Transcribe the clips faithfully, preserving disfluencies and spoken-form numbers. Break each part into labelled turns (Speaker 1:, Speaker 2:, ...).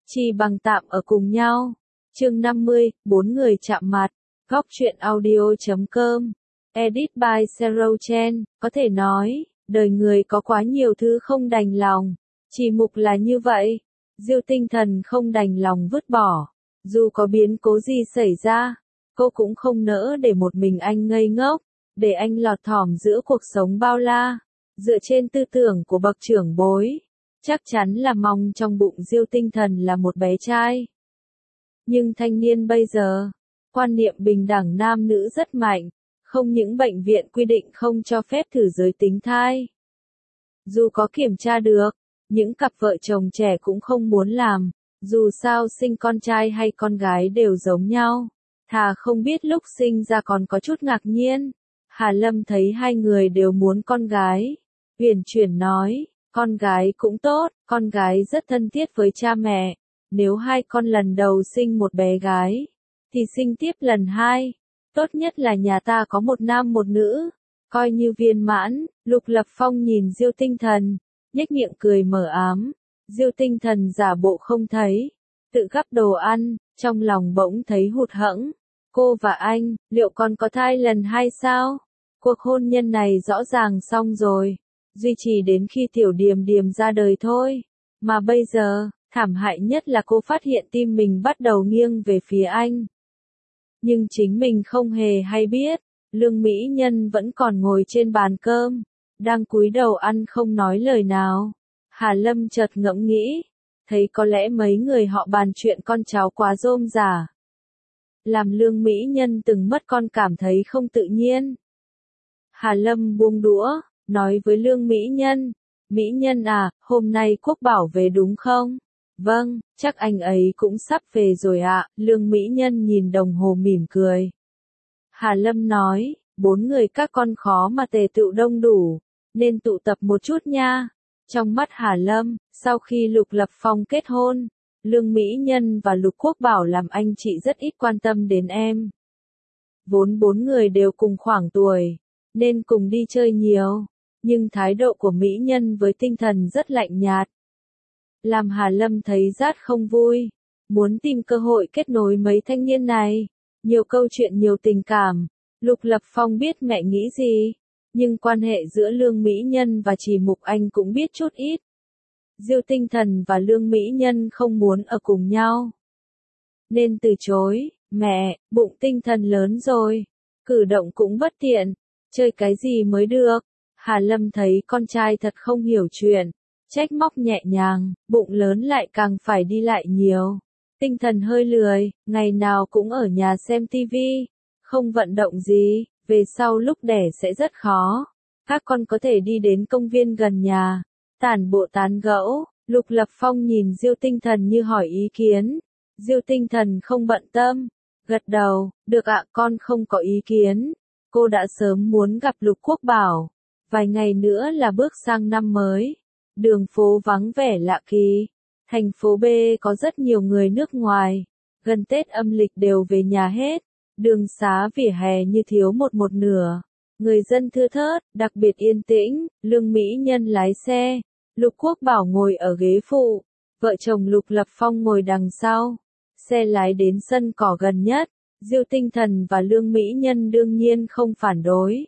Speaker 1: Chi bằng tạm ở cùng nhau. Chương năm mươi, bốn người chạm mặt. Góc truyện audio chấm com. Edit by Zero Chen. Có thể nói, đời người có quá nhiều thứ không đành lòng. Chỉ mục là như vậy. Diêu Tinh Thần không đành lòng vứt bỏ. Dù có biến cố gì xảy ra, cô cũng không nỡ để một mình anh ngây ngốc, để anh lọt thỏm giữa cuộc sống bao la. Dựa trên tư tưởng của bậc trưởng bối, chắc chắn là mong trong bụng Diêu Tinh Thần là một bé trai. Nhưng thanh niên bây giờ, quan niệm bình đẳng nam nữ rất mạnh, không những bệnh viện quy định không cho phép thử giới tính thai. Dù có kiểm tra được, những cặp vợ chồng trẻ cũng không muốn làm, dù sao sinh con trai hay con gái đều giống nhau. Thà không biết lúc sinh ra còn có chút ngạc nhiên. Hà Lâm thấy hai người đều muốn con gái. Huyền chuyển nói, con gái cũng tốt, con gái rất thân thiết với cha mẹ. Nếu hai con lần đầu sinh một bé gái, thì sinh tiếp lần hai. Tốt nhất là nhà ta có một nam một nữ, coi như viên mãn. Lục Lập Phong nhìn Diêu Tinh Thần, nhếch miệng cười mờ ám. Diêu Tinh Thần giả bộ không thấy, tự gắp đồ ăn, trong lòng bỗng thấy hụt hẫng. Cô và anh, liệu còn có thai lần hai sao? Cuộc hôn nhân này rõ ràng xong rồi, duy trì đến khi Tiểu Điềm Điềm ra đời thôi. Mà bây giờ, thảm hại nhất là cô phát hiện tim mình bắt đầu nghiêng về phía anh. Nhưng chính mình không hề hay biết, Lương Mỹ Nhân vẫn còn ngồi trên bàn cơm, đang cúi đầu ăn không nói lời nào. Hà Lâm chợt ngẫm nghĩ, thấy có lẽ mấy người họ bàn chuyện con cháu quá rôm rả, làm Lương Mỹ Nhân từng mất con cảm thấy không tự nhiên. Hà Lâm buông đũa, nói với Lương Mỹ Nhân, Mỹ Nhân à, hôm nay Quốc Bảo về đúng không? Vâng, chắc anh ấy cũng sắp về rồi ạ. Lương Mỹ Nhân nhìn đồng hồ mỉm cười. Hà Lâm nói, bốn người các con khó mà tề tựu đông đủ, nên tụ tập một chút nha. Trong mắt Hà Lâm, sau khi Lục Lập Phong kết hôn, Lương Mỹ Nhân và Lục Quốc Bảo làm anh chị rất ít quan tâm đến em. Vốn bốn người đều cùng khoảng tuổi, nên cùng đi chơi nhiều, nhưng thái độ của Mỹ Nhân với Tinh Thần rất lạnh nhạt, làm Hà Lâm thấy rát không vui, muốn tìm cơ hội kết nối mấy thanh niên này. Nhiều câu chuyện nhiều tình cảm, Lục Lập Phong biết mẹ nghĩ gì, nhưng quan hệ giữa Lương Mỹ Nhân và Trì Mục Anh cũng biết chút ít. Diêu Tinh Thần và Lương Mỹ Nhân không muốn ở cùng nhau, nên từ chối. Mẹ, bụng Tinh Thần lớn rồi, cử động cũng bất tiện, chơi cái gì mới được. Hà Lâm thấy con trai thật không hiểu chuyện, trách móc nhẹ nhàng, bụng lớn lại càng phải đi lại nhiều. Tinh Thần hơi lười, ngày nào cũng ở nhà xem tivi, không vận động gì, về sau lúc đẻ sẽ rất khó. Các con có thể đi đến công viên gần nhà, tản bộ tán gẫu. Lục Lập Phong nhìn Diêu Tinh Thần như hỏi ý kiến. Diêu Tinh Thần không bận tâm, gật đầu, được ạ, con không có ý kiến. Cô đã sớm muốn gặp Lục Quốc Bảo, vài ngày nữa là bước sang năm mới. Đường phố vắng vẻ lạ kỳ, thành phố B có rất nhiều người nước ngoài, gần Tết âm lịch đều về nhà hết. Đường xá vỉa hè như thiếu một một nửa, người dân thưa thớt, đặc biệt yên tĩnh. Lương Mỹ Nhân lái xe, Lục Quốc Bảo ngồi ở ghế phụ, vợ chồng Lục Lập Phong ngồi đằng sau. Xe lái đến sân cỏ gần nhất, Diêu Tinh Thần và Lương Mỹ Nhân đương nhiên không phản đối.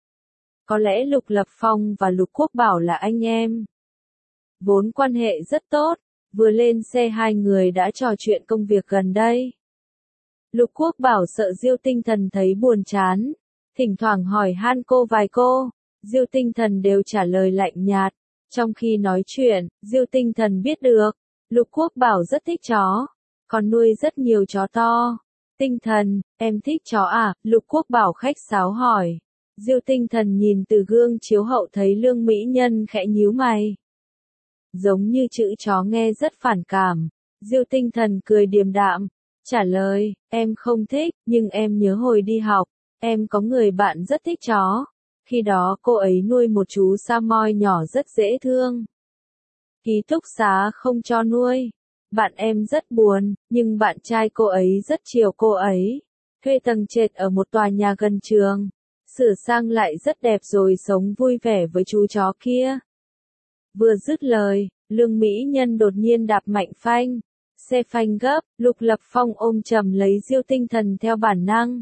Speaker 1: Có lẽ Lục Lập Phong và Lục Quốc Bảo là anh em, vốn quan hệ rất tốt. Vừa lên xe hai người đã trò chuyện công việc gần đây. Lục Quốc Bảo sợ Diêu Tinh Thần thấy buồn chán, thỉnh thoảng hỏi han cô vài câu, Diêu Tinh Thần đều trả lời lạnh nhạt. Trong khi nói chuyện, Diêu Tinh Thần biết được, Lục Quốc Bảo rất thích chó, còn nuôi rất nhiều chó to. Tinh Thần, em thích chó à? Lục Quốc Bảo khách sáo hỏi. Diêu Tinh Thần nhìn từ gương chiếu hậu thấy Lương Mỹ Nhân khẽ nhíu mày, giống như chữ chó nghe rất phản cảm. Diêu Tinh Thần cười điềm đạm, trả lời, em không thích, nhưng em nhớ hồi đi học, em có người bạn rất thích chó. Khi đó cô ấy nuôi một chú Samoy nhỏ rất dễ thương. Ký túc xá không cho nuôi. Bạn em rất buồn, nhưng bạn trai cô ấy rất chiều cô ấy. Thuê tầng trệt ở một tòa nhà gần trường. Sửa sang lại rất đẹp rồi sống vui vẻ với chú chó kia. Vừa dứt lời, Lương Mỹ Nhân đột nhiên đạp mạnh phanh. Xe phanh gấp, Lục Lập Phong ôm chầm lấy Diêu Tinh Thần theo bản năng.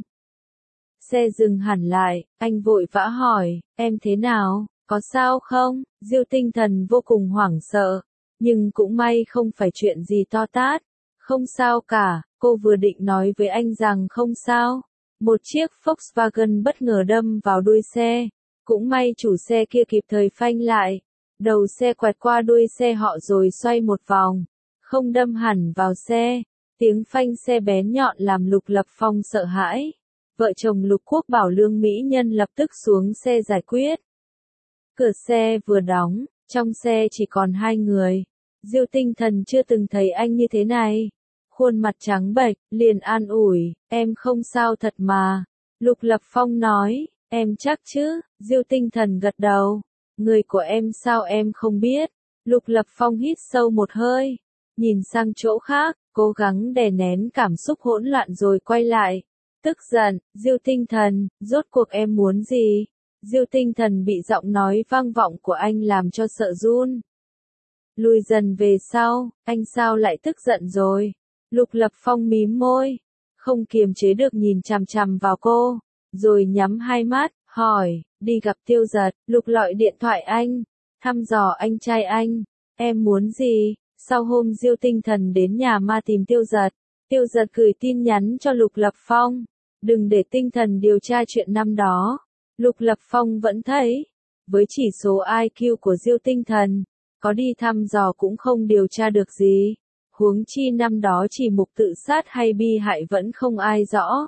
Speaker 1: Xe dừng hẳn lại, anh vội vã hỏi, em thế nào, có sao không? Diêu Tinh Thần vô cùng hoảng sợ, nhưng cũng may không phải chuyện gì to tát. Không sao cả, cô vừa định nói với anh rằng không sao. Một chiếc Volkswagen bất ngờ đâm vào đuôi xe. Cũng may chủ xe kia kịp thời phanh lại. Đầu xe quẹt qua đuôi xe họ rồi xoay một vòng. Không đâm hẳn vào xe. Tiếng phanh xe bén nhọn làm Lục Lập Phong sợ hãi. Vợ chồng Lục Quốc Bảo Lương Mỹ Nhân lập tức xuống xe giải quyết. Cửa xe vừa đóng, trong xe chỉ còn hai người. Diêu Tinh Thần chưa từng thấy anh như thế này. Khuôn mặt trắng bệch, liền an ủi, em không sao thật mà. Lục Lập Phong nói, em chắc chứ? Diêu Tinh Thần gật đầu. Người của em sao em không biết? Lục Lập Phong hít sâu một hơi, nhìn sang chỗ khác, cố gắng đè nén cảm xúc hỗn loạn rồi quay lại. Tức giận, Diêu Tinh Thần, rốt cuộc em muốn gì? Diêu Tinh Thần bị giọng nói vang vọng của anh làm cho sợ run. Lùi dần về sau, anh sao lại tức giận rồi? Lục Lập Phong mím môi, không kiềm chế được nhìn chằm chằm vào cô, rồi nhắm hai mắt, hỏi, đi gặp Tiêu Giật. Lục lọi điện thoại anh, thăm dò anh trai anh, em muốn gì? Sau hôm Diêu Tinh Thần đến nhà ma tìm Tiêu Giật, Tiêu Giật gửi tin nhắn cho Lục Lập Phong, đừng để Tinh Thần điều tra chuyện năm đó. Lục Lập Phong vẫn thấy, với chỉ số i kiu của Diêu Tinh Thần, có đi thăm dò cũng không điều tra được gì. Huống chi năm đó chỉ mục tự sát hay bi hại vẫn không ai rõ.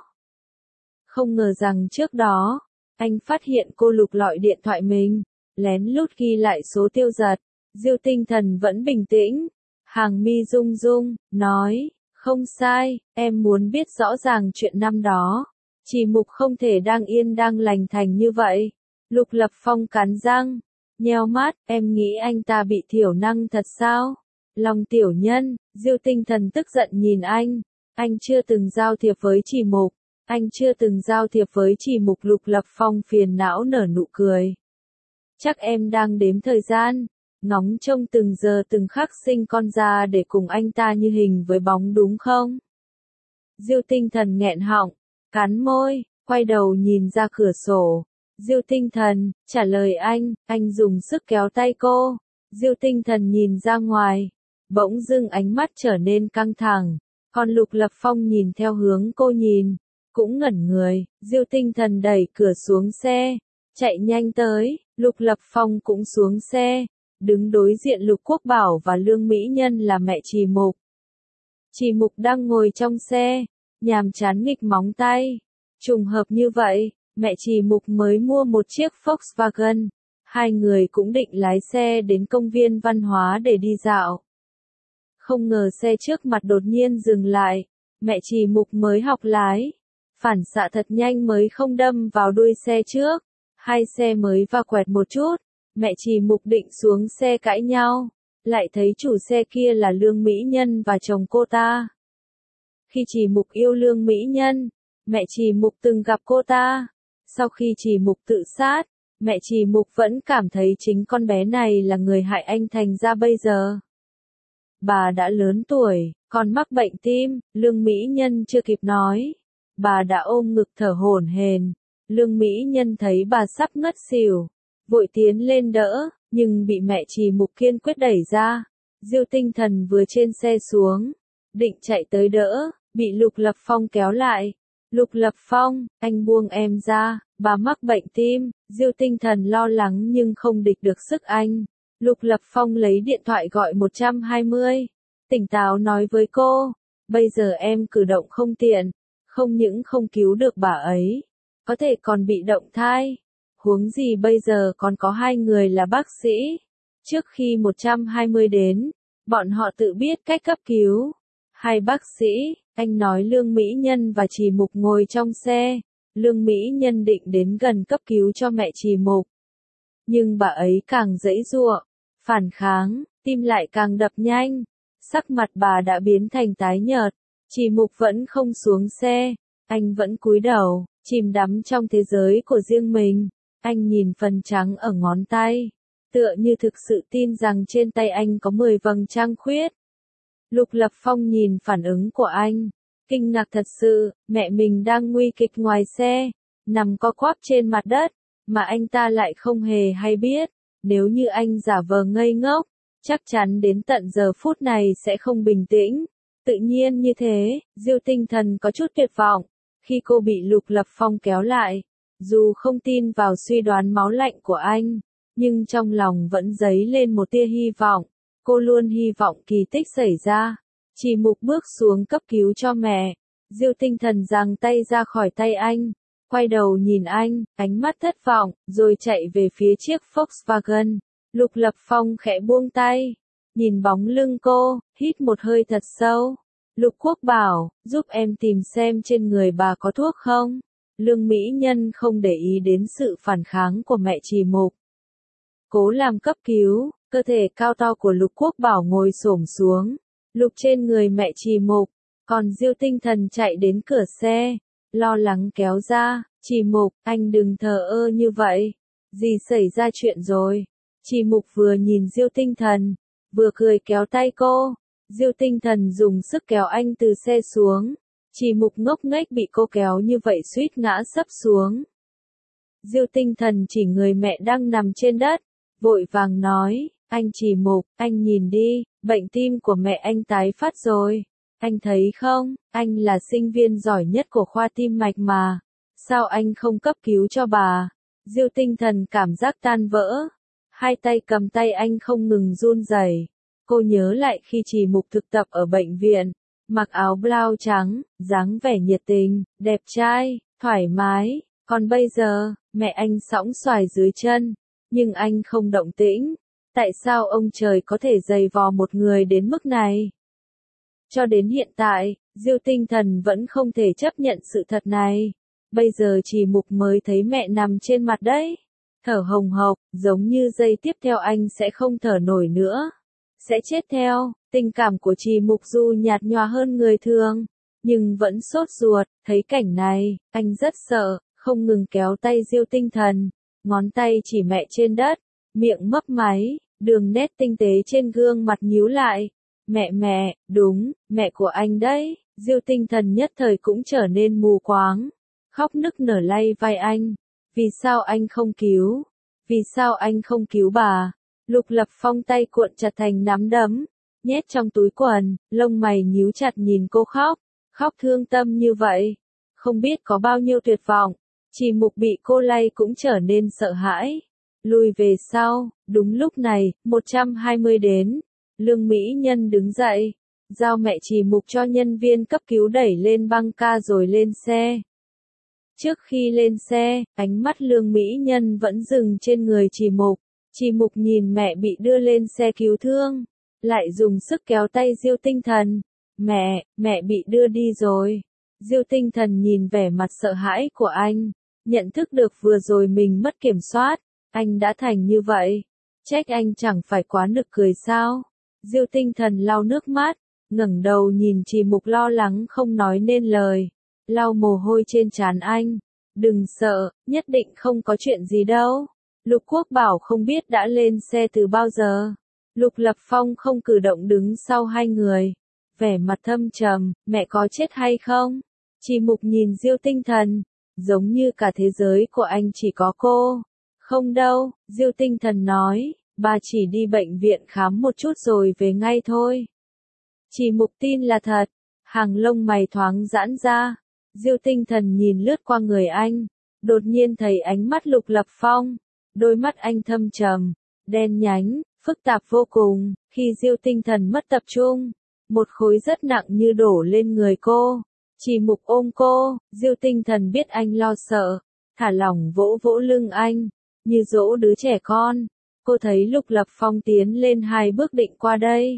Speaker 1: Không ngờ rằng trước đó, anh phát hiện cô lục lọi điện thoại mình, lén lút ghi lại số Tiêu Giật. Diêu Tinh Thần vẫn bình tĩnh, hàng mi rung rung, nói, không sai, em muốn biết rõ ràng chuyện năm đó. Chỉ mục không thể đang yên đang lành thành như vậy. Lục Lập Phong cắn răng, nheo mắt, em nghĩ anh ta bị thiểu năng thật sao? Lòng tiểu nhân. Diêu Tinh Thần tức giận nhìn anh, anh chưa từng giao thiệp với Chỉ Mục, anh chưa từng giao thiệp với Chỉ Mục. Lục Lập Phong phiền não nở nụ cười. Chắc em đang đếm thời gian, ngóng trông từng giờ từng khắc sinh con ra để cùng anh ta như hình với bóng đúng không? Diêu Tinh Thần nghẹn họng, cắn môi, quay đầu nhìn ra cửa sổ. Diêu Tinh Thần, trả lời anh, anh dùng sức kéo tay cô. Diêu Tinh Thần nhìn ra ngoài. Bỗng dưng ánh mắt trở nên căng thẳng, còn Lục Lập Phong nhìn theo hướng cô nhìn, cũng ngẩn người. Diêu Tinh Thần đẩy cửa xuống xe, chạy nhanh tới. Lục Lập Phong cũng xuống xe, đứng đối diện Lục Quốc Bảo và Lương Mỹ Nhân là mẹ Chỉ Mục. Chỉ Mục đang ngồi trong xe, nhàm chán nghịch móng tay. Trùng hợp như vậy, mẹ Chỉ Mục mới mua một chiếc Volkswagen. Hai người cũng định lái xe đến công viên văn hóa để đi dạo. Không ngờ xe trước mặt đột nhiên dừng lại, mẹ Chỉ Mục mới học lái. Phản xạ thật nhanh mới không đâm vào đuôi xe trước. Hai xe mới va quẹt một chút, mẹ Chỉ Mục định xuống xe cãi nhau. Lại thấy chủ xe kia là Lương Mỹ Nhân và chồng cô ta. Khi Chỉ Mục yêu Lương Mỹ Nhân, mẹ Chỉ Mục từng gặp cô ta. Sau khi Chỉ Mục tự sát, mẹ Chỉ Mục vẫn cảm thấy chính con bé này là người hại anh thành ra bây giờ. Bà đã lớn tuổi, còn mắc bệnh tim. Lương Mỹ Nhân chưa kịp nói, bà đã ôm ngực thở hổn hển. Lương Mỹ Nhân thấy bà sắp ngất xỉu, vội tiến lên đỡ, nhưng bị mẹ Chỉ Mục kiên quyết đẩy ra. Diêu Tinh Thần vừa trên xe xuống, định chạy tới đỡ, bị Lục Lập Phong kéo lại. Lục Lập Phong, anh buông em ra, bà mắc bệnh tim. Diêu Tinh Thần lo lắng nhưng không địch được sức anh. Lục Lập Phong lấy điện thoại gọi một hai không, tỉnh táo nói với cô, bây giờ em cử động không tiện, không những không cứu được bà ấy, có thể còn bị động thai. Huống gì bây giờ còn có hai người là bác sĩ. Trước khi một hai không đến, bọn họ tự biết cách cấp cứu. Hai bác sĩ, anh nói Lương Mỹ Nhân và Chỉ Mục ngồi trong xe. Lương Mỹ Nhân định đến gần cấp cứu cho mẹ Chỉ Mục. Nhưng bà ấy càng giãy giụa, phản kháng, tim lại càng đập nhanh. Sắc mặt bà đã biến thành tái nhợt. Chỉ Mục vẫn không xuống xe, anh vẫn cúi đầu, chìm đắm trong thế giới của riêng mình. Anh nhìn phần trắng ở ngón tay, tựa như thực sự tin rằng trên tay anh có mười vầng trăng khuyết. Lục Lập Phong nhìn phản ứng của anh, kinh ngạc thật sự, mẹ mình đang nguy kịch ngoài xe, nằm co quắp trên mặt đất, mà anh ta lại không hề hay biết. Nếu như anh giả vờ ngây ngốc, chắc chắn đến tận giờ phút này sẽ không bình tĩnh. Tự nhiên như thế, Diêu Tinh Thần có chút tuyệt vọng, khi cô bị Lục Lập Phong kéo lại. Dù không tin vào suy đoán máu lạnh của anh, nhưng trong lòng vẫn dấy lên một tia hy vọng. Cô luôn hy vọng kỳ tích xảy ra. Chỉ Mục bước xuống cấp cứu cho mẹ. Diêu Tinh Thần giằng tay ra khỏi tay anh, quay đầu nhìn anh, ánh mắt thất vọng, rồi chạy về phía chiếc Volkswagen. Lục Lập Phong khẽ buông tay, nhìn bóng lưng cô, hít một hơi thật sâu. Lục Quốc Bảo, giúp em tìm xem trên người bà có thuốc không? Lương Mỹ Nhân không để ý đến sự phản kháng của mẹ Chỉ Mục. Cố làm cấp cứu, cơ thể cao to của Lục Quốc Bảo ngồi xổm xuống, lục trên người mẹ Chỉ Mục, còn Diêu Tinh Thần chạy đến cửa xe, lo lắng kéo ra, Chỉ Mục, anh đừng thờ ơ như vậy, gì xảy ra chuyện rồi? Chỉ Mục vừa nhìn Diêu Tinh Thần, vừa cười kéo tay cô. Diêu Tinh Thần dùng sức kéo anh từ xe xuống. Chỉ Mục ngốc nghếch bị cô kéo như vậy suýt ngã sấp xuống. Diêu Tinh Thần chỉ người mẹ đang nằm trên đất, vội vàng nói, anh Chỉ Mục, anh nhìn đi, bệnh tim của mẹ anh tái phát rồi. Anh thấy không, anh là sinh viên giỏi nhất của khoa tim mạch mà. Sao anh không cấp cứu cho bà? Diêu Tinh Thần cảm giác tan vỡ. Hai tay cầm tay anh không ngừng run rẩy. Cô nhớ lại khi Chỉ Mục thực tập ở bệnh viện, mặc áo blau trắng, dáng vẻ nhiệt tình, đẹp trai, thoải mái. Còn bây giờ, mẹ anh sõng xoài dưới chân, nhưng anh không động tĩnh. Tại sao ông trời có thể dày vò một người đến mức này? Cho đến hiện tại, Diêu Tinh Thần vẫn không thể chấp nhận sự thật này. Bây giờ Chỉ Mục mới thấy mẹ nằm trên mặt đấy, thở hồng hộc, giống như giây tiếp theo anh sẽ không thở nổi nữa, sẽ chết theo. Tình cảm của Chỉ Mục dù nhạt nhòa hơn người thường, nhưng vẫn sốt ruột. Thấy cảnh này, anh rất sợ, không ngừng kéo tay Diêu Tinh Thần, ngón tay chỉ mẹ trên đất, miệng mấp máy, đường nét tinh tế trên gương mặt nhíu lại. Mẹ mẹ, đúng, mẹ của anh đấy. Diêu Tinh Thần nhất thời cũng trở nên mù quáng, khóc nức nở lay vai anh. Vì sao anh không cứu? Vì sao anh không cứu bà? Lục Lập Phong tay cuộn chặt thành nắm đấm, nhét trong túi quần, lông mày nhíu chặt nhìn cô khóc, khóc thương tâm như vậy, không biết có bao nhiêu tuyệt vọng. Chỉ Mục bị cô lay cũng trở nên sợ hãi, lùi về sau. Đúng lúc này, một trăm hai mươi đến, Lương Mỹ Nhân đứng dậy, giao mẹ Chỉ Mục cho nhân viên cấp cứu đẩy lên băng ca rồi lên xe. Trước khi lên xe, ánh mắt Lương Mỹ Nhân vẫn dừng trên người Chỉ Mục. Chỉ Mục nhìn mẹ bị đưa lên xe cứu thương, lại dùng sức kéo tay Diêu Tinh Thần. Mẹ, mẹ bị đưa đi rồi. Diêu Tinh Thần nhìn vẻ mặt sợ hãi của anh, nhận thức được vừa rồi mình mất kiểm soát, anh đã thành như vậy. Trách anh chẳng phải quá nực cười sao? Diêu Tinh Thần lau nước mắt, ngẩng đầu nhìn Chỉ Mục lo lắng không nói nên lời, lau mồ hôi trên trán anh. Đừng sợ, nhất định không có chuyện gì đâu. Lục Quốc Bảo không biết đã lên xe từ bao giờ. Lục Lập Phong không cử động đứng sau hai người, vẻ mặt thâm trầm, mẹ có chết hay không? Chỉ Mục nhìn Diêu Tinh Thần, giống như cả thế giới của anh chỉ có cô. Không đâu, Diêu Tinh Thần nói, bà chỉ đi bệnh viện khám một chút rồi về ngay thôi. Chỉ Mục tin là thật, hàng lông mày thoáng giãn ra. Diêu Tinh Thần nhìn lướt qua người anh, đột nhiên thấy ánh mắt Lục Lập Phong, đôi mắt anh thâm trầm, đen nhánh, phức tạp vô cùng. Khi Diêu Tinh Thần mất tập trung, một khối rất nặng như đổ lên người cô. Chỉ Mục ôm cô, Diêu Tinh Thần biết anh lo sợ, thả lỏng vỗ vỗ lưng anh, như dỗ đứa trẻ con. Cô thấy Lục Lập Phong tiến lên hai bước định qua đây,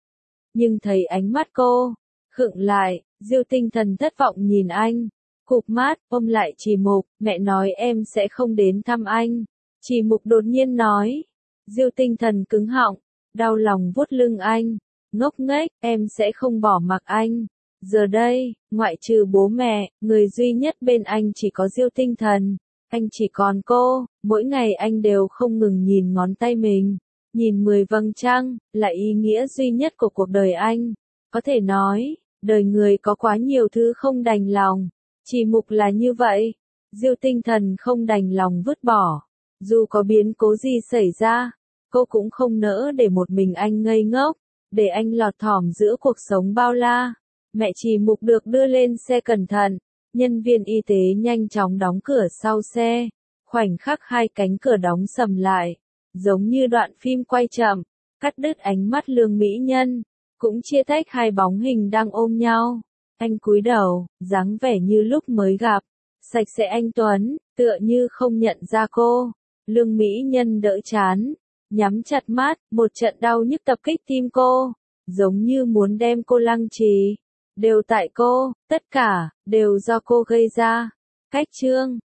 Speaker 1: nhưng thấy ánh mắt cô khựng lại. Diêu Tinh Thần thất vọng nhìn anh, cụp mắt, ôm lại Chỉ Mục, mẹ nói em sẽ không đến thăm anh. Chỉ Mục đột nhiên nói. Diêu Tinh Thần cứng họng, đau lòng vuốt lưng anh, ngốc nghếch, em sẽ không bỏ mặc anh. Giờ đây, ngoại trừ bố mẹ, người duy nhất bên anh chỉ có Diêu Tinh Thần. Anh chỉ còn cô, mỗi ngày anh đều không ngừng nhìn ngón tay mình, nhìn mười vầng trăng, là ý nghĩa duy nhất của cuộc đời anh. Có thể nói, đời người có quá nhiều thứ không đành lòng. Chỉ Mục là như vậy. Diêu Tinh Thần không đành lòng vứt bỏ. Dù có biến cố gì xảy ra, cô cũng không nỡ để một mình anh ngây ngốc, để anh lọt thỏm giữa cuộc sống bao la. Mẹ Chỉ Mục được đưa lên xe cẩn thận, nhân viên y tế nhanh chóng đóng cửa sau xe. Khoảnh khắc hai cánh cửa đóng sầm lại, giống như đoạn phim quay chậm, cắt đứt ánh mắt Lương Mỹ Nhân, cũng chia tách hai bóng hình đang ôm nhau. Anh cúi đầu, dáng vẻ như lúc mới gặp, sạch sẽ anh tuấn, tựa như không nhận ra cô. Lương Mỹ Nhân đỡ chán, nhắm chặt mắt, một trận đau nhức tập kích tim cô, giống như muốn đem cô lăng trì. Đều tại cô, tất cả, đều do cô gây ra. Cách chương